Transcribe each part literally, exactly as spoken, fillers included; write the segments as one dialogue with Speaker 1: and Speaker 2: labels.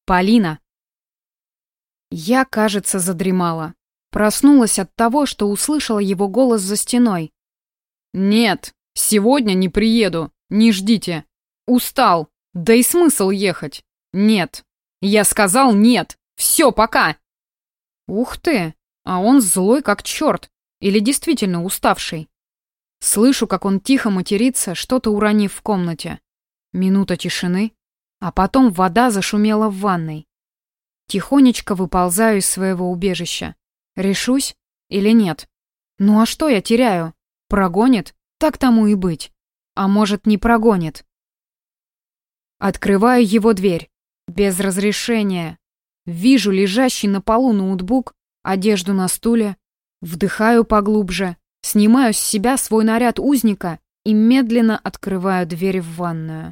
Speaker 1: Полина. Я, кажется, задремала. Проснулась от того, что услышала его голос за стеной. «Нет, сегодня не приеду, не ждите. Устал, да и смысл ехать. Нет. Я сказал нет. Все, пока!» Ух ты, а он злой как черт. Или действительно уставший. Слышу, как он тихо матерится, что-то уронив в комнате. Минута тишины, а потом вода зашумела в ванной. Тихонечко выползаю из своего убежища. Решусь или нет? Ну а что я теряю? Прогонит? Так тому и быть. А может, не прогонит? Открываю его дверь. Без разрешения. Вижу лежащий на полу ноутбук, одежду на стуле. Вдыхаю поглубже. Снимаю с себя свой наряд узника и медленно открываю дверь в ванную.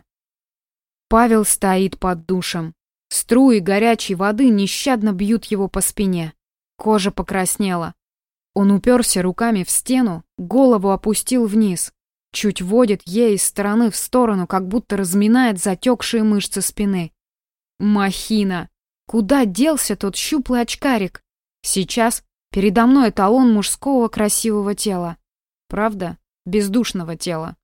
Speaker 1: Павел стоит под душем. Струи горячей воды нещадно бьют его по спине. Кожа покраснела. Он уперся руками в стену, голову опустил вниз. Чуть водит ей из стороны в сторону, как будто разминает затекшие мышцы спины. Махина! Куда делся тот щуплый очкарик? Сейчас передо мной эталон мужского красивого тела. Правда? Бездушного тела.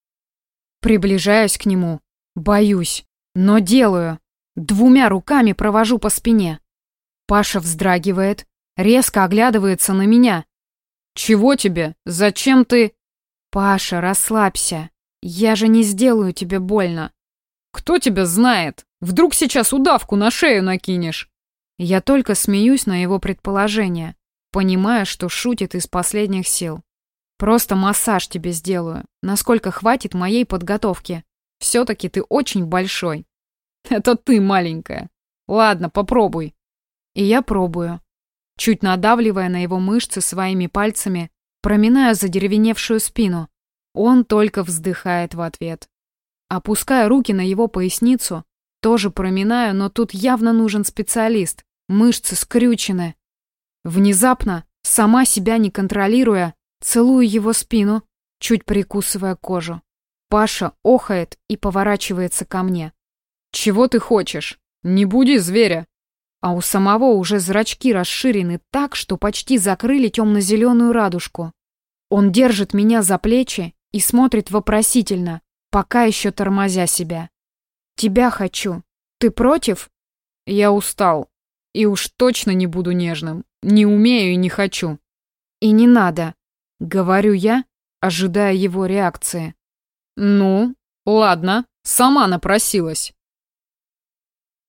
Speaker 1: Приближаюсь к нему. Боюсь. Но делаю. Двумя руками провожу по спине. Паша вздрагивает, резко оглядывается на меня. «Чего тебе? Зачем ты...» «Паша, расслабься. Я же не сделаю тебе больно». «Кто тебя знает? Вдруг сейчас удавку на шею накинешь?» Я только смеюсь на его предположение, понимая, что шутит из последних сил. «Просто массаж тебе сделаю, насколько хватит моей подготовки. Все-таки ты очень большой». «Это ты маленькая. Ладно, попробуй». И я пробую. Чуть надавливая на его мышцы своими пальцами, проминаю задеревеневшую спину. Он только вздыхает в ответ. Опуская руки на его поясницу, тоже проминаю, но тут явно нужен специалист. Мышцы скрючены. Внезапно, сама себя не контролируя, целую его спину, чуть прикусывая кожу. Паша охает и поворачивается ко мне. «Чего ты хочешь? Не буди зверя!» А у самого уже зрачки расширены так, что почти закрыли темно-зеленую радужку. Он держит меня за плечи и смотрит вопросительно, пока еще тормозя себя. «Тебя хочу. Ты против?» «Я устал. И уж точно не буду нежным. Не умею и не хочу». «И не надо», — говорю я, ожидая его реакции. «Ну, ладно, сама напросилась».